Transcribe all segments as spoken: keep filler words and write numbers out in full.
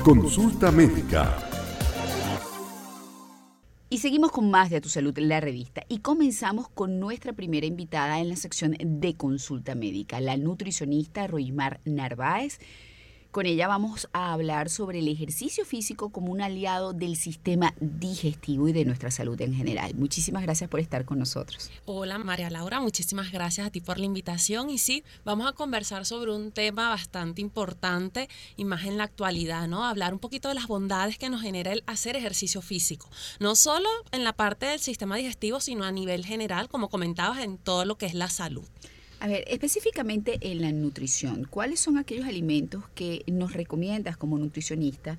Consulta Médica. Y seguimos con más de A Tu Salud, la revista. Y comenzamos con nuestra primera invitada en la sección de Consulta Médica, la nutricionista Roimar Narváez. Con ella vamos a hablar sobre el ejercicio físico como un aliado del sistema digestivo y de nuestra salud en general. Muchísimas gracias por estar con nosotros. Hola María Laura, muchísimas gracias a ti por la invitación. Y sí, vamos a conversar sobre un tema bastante importante y más en la actualidad, ¿no? Hablar un poquito de las bondades que nos genera el hacer ejercicio físico. No solo en la parte del sistema digestivo, sino a nivel general, como comentabas, en todo lo que es la salud. A ver, específicamente en la nutrición, ¿cuáles son aquellos alimentos que nos recomiendas como nutricionista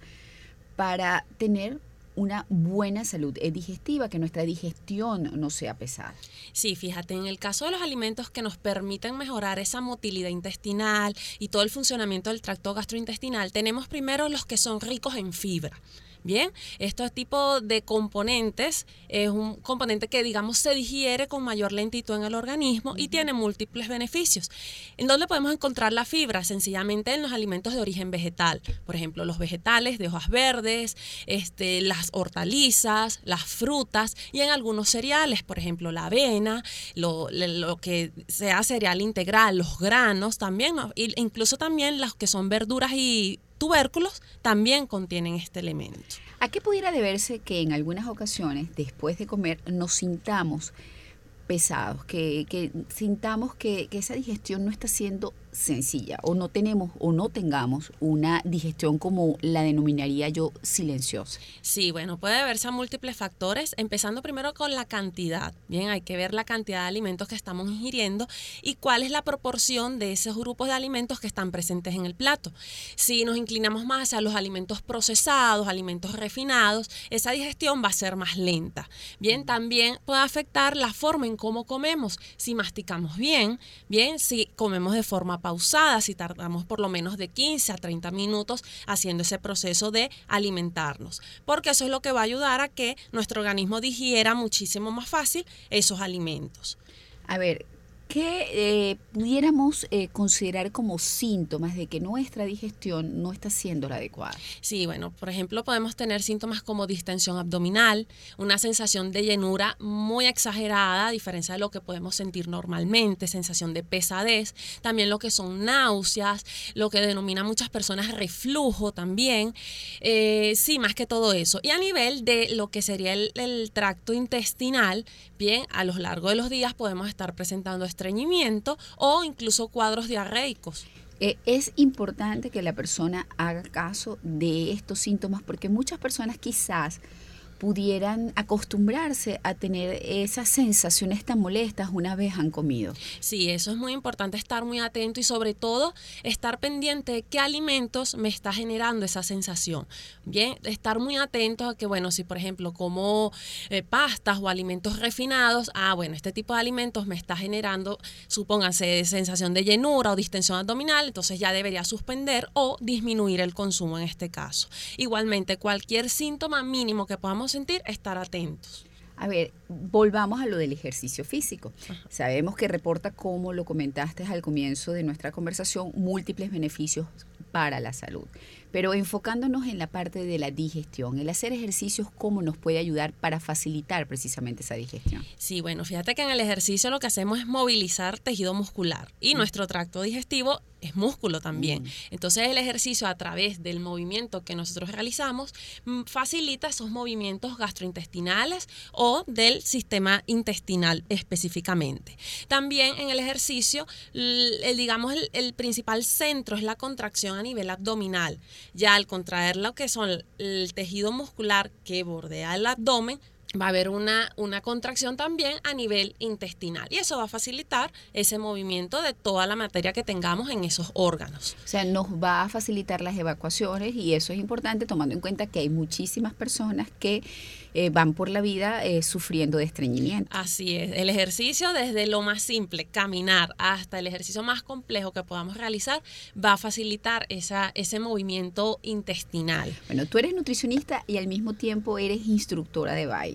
para tener una buena salud digestiva, que nuestra digestión no sea pesada? Sí, fíjate, en el caso de los alimentos que nos permiten mejorar esa motilidad intestinal y todo el funcionamiento del tracto gastrointestinal, tenemos primero los que son ricos en fibra. Bien, este tipo de componentes es un componente que, digamos, se digiere con mayor lentitud en el organismo uh-huh. y tiene múltiples beneficios. ¿En dónde podemos encontrar la fibra? Sencillamente en los alimentos de origen vegetal. Por ejemplo, los vegetales de hojas verdes, este, las hortalizas, las frutas y en algunos cereales, por ejemplo, la avena, lo, lo que sea cereal integral, los granos también, ¿no? E incluso también los que son verduras y tubérculos también contienen este elemento. ¿A qué pudiera deberse que en algunas ocasiones, después de comer, nos sintamos pesados, que, que sintamos que, que esa digestión no está siendo sencilla, o no tenemos o no tengamos una digestión como la denominaría yo silenciosa? Sí, bueno, puede deberse a múltiples factores, empezando primero con la cantidad. Bien, hay que ver la cantidad de alimentos que estamos ingiriendo y cuál es la proporción de esos grupos de alimentos que están presentes en el plato. Si nos inclinamos más hacia los alimentos procesados, alimentos refinados, esa digestión va a ser más lenta. Bien, también puede afectar la forma en cómo comemos. Si masticamos bien, bien, si comemos de forma pausada, si tardamos por lo menos de quince a treinta minutos haciendo ese proceso de alimentarnos, porque eso es lo que va a ayudar a que nuestro organismo digiera muchísimo más fácil esos alimentos. A ver, ¿qué eh, pudiéramos eh, considerar como síntomas de que nuestra digestión no está siendo la adecuada? Sí, bueno, por ejemplo, podemos tener síntomas como distensión abdominal, una sensación de llenura muy exagerada, a diferencia de lo que podemos sentir normalmente, sensación de pesadez, también lo que son náuseas, lo que denominan muchas personas reflujo también, eh, sí, más que todo eso. Y a nivel de lo que sería el, el tracto intestinal, bien, a lo largo de los días podemos estar presentando estreñimiento o incluso cuadros diarreicos. Eh, es importante que la persona haga caso de estos síntomas porque muchas personas quizás pudieran acostumbrarse a tener esas sensaciones tan molestas una vez han comido. Sí, eso es muy importante, estar muy atento y sobre todo estar pendiente de qué alimentos me está generando esa sensación. Bien, estar muy atento a que, bueno, si por ejemplo como eh, pastas o alimentos refinados, ah, bueno, este tipo de alimentos me está generando, supónganse, sensación de llenura o distensión abdominal, entonces ya debería suspender o disminuir el consumo en este caso. Igualmente, cualquier síntoma mínimo que podamos sentir, estar atentos. A ver, volvamos a lo del ejercicio físico. Ajá. Sabemos que reporta, como lo comentaste al comienzo de nuestra conversación, múltiples beneficios para la salud. Pero enfocándonos en la parte de la digestión, el hacer ejercicios, ¿cómo nos puede ayudar para facilitar precisamente esa digestión? Sí, bueno, fíjate que en el ejercicio lo que hacemos es movilizar tejido muscular y mm. nuestro tracto digestivo es músculo también. Mm. Entonces el ejercicio, a través del movimiento que nosotros realizamos, facilita esos movimientos gastrointestinales o del sistema intestinal específicamente. También en el ejercicio, el, digamos, el, el principal centro es la contracción a nivel abdominal. Ya al contraer lo que son el, el tejido muscular que bordea el abdomen, va a haber una, una contracción también a nivel intestinal y eso va a facilitar ese movimiento de toda la materia que tengamos en esos órganos. O sea, nos va a facilitar las evacuaciones y eso es importante tomando en cuenta que hay muchísimas personas que eh, van por la vida eh, sufriendo de estreñimiento. Así es, el ejercicio desde lo más simple, caminar, hasta el ejercicio más complejo que podamos realizar, va a facilitar esa, ese movimiento intestinal. Bueno, tú eres nutricionista y al mismo tiempo eres instructora de baile.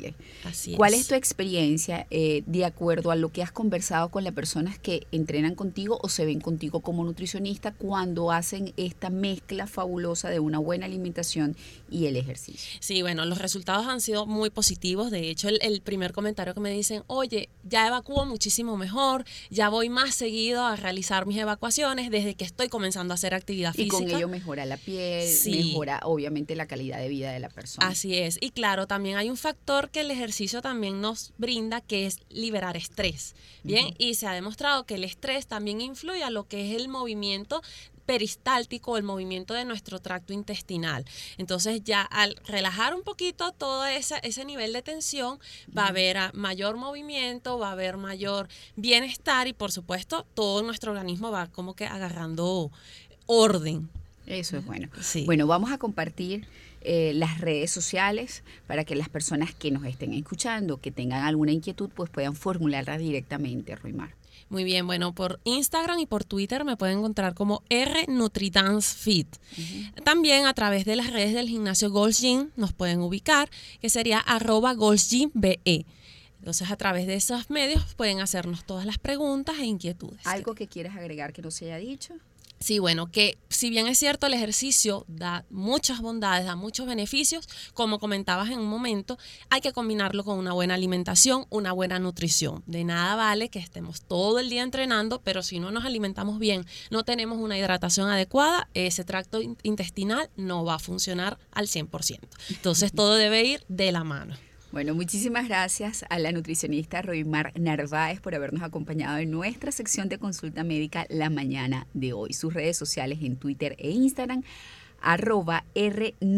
Excelente. Así ¿Cuál es. es tu experiencia eh, de acuerdo a lo que has conversado con las personas que entrenan contigo o se ven contigo como nutricionista cuando hacen esta mezcla fabulosa de una buena alimentación y el ejercicio? Sí, bueno, los resultados han sido muy positivos. De hecho, el, el primer comentario que me dicen, oye, ya evacúo muchísimo mejor, ya voy más seguido a realizar mis evacuaciones desde que estoy comenzando a hacer actividad Y física. con ello mejora la piel, Sí. mejora obviamente la calidad de vida de la persona. Así es. Y claro, también hay un factor que el ejercicio también nos brinda, que es liberar estrés. Bien, Ujú. y se ha demostrado que el estrés también influye a lo que es el movimiento peristáltico, el movimiento de nuestro tracto intestinal. Entonces ya al relajar un poquito todo ese, ese nivel de tensión, va a haber a mayor movimiento, va a haber mayor bienestar y por supuesto todo nuestro organismo va como que agarrando orden. Eso es bueno. Sí. Bueno, vamos a compartir eh, las redes sociales para que las personas que nos estén escuchando, que tengan alguna inquietud, pues puedan formularla directamente, Roymar. Muy bien, bueno, por Instagram y por Twitter me pueden encontrar como R Nutridance Fit. Uh-huh. También a través de las redes del gimnasio Gold's Gym nos pueden ubicar, que sería arroba Gold's Gym B E. Entonces, a través de esos medios pueden hacernos todas las preguntas e inquietudes. ¿Algo que quieras agregar que no se haya dicho? Sí, bueno, que si bien es cierto el ejercicio da muchas bondades, da muchos beneficios, como comentabas en un momento, hay que combinarlo con una buena alimentación, una buena nutrición. De nada vale que estemos todo el día entrenando, pero si no nos alimentamos bien, no tenemos una hidratación adecuada, ese tracto intestinal no va a funcionar al cien por ciento. Entonces todo debe ir de la mano. Bueno, muchísimas gracias a la nutricionista Roymar Narváez por habernos acompañado en nuestra sección de consulta médica la mañana de hoy. Sus redes sociales en Twitter e Instagram, arroba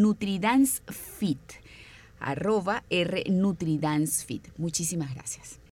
rnutridancefit, arroba rnutridancefit. Muchísimas gracias.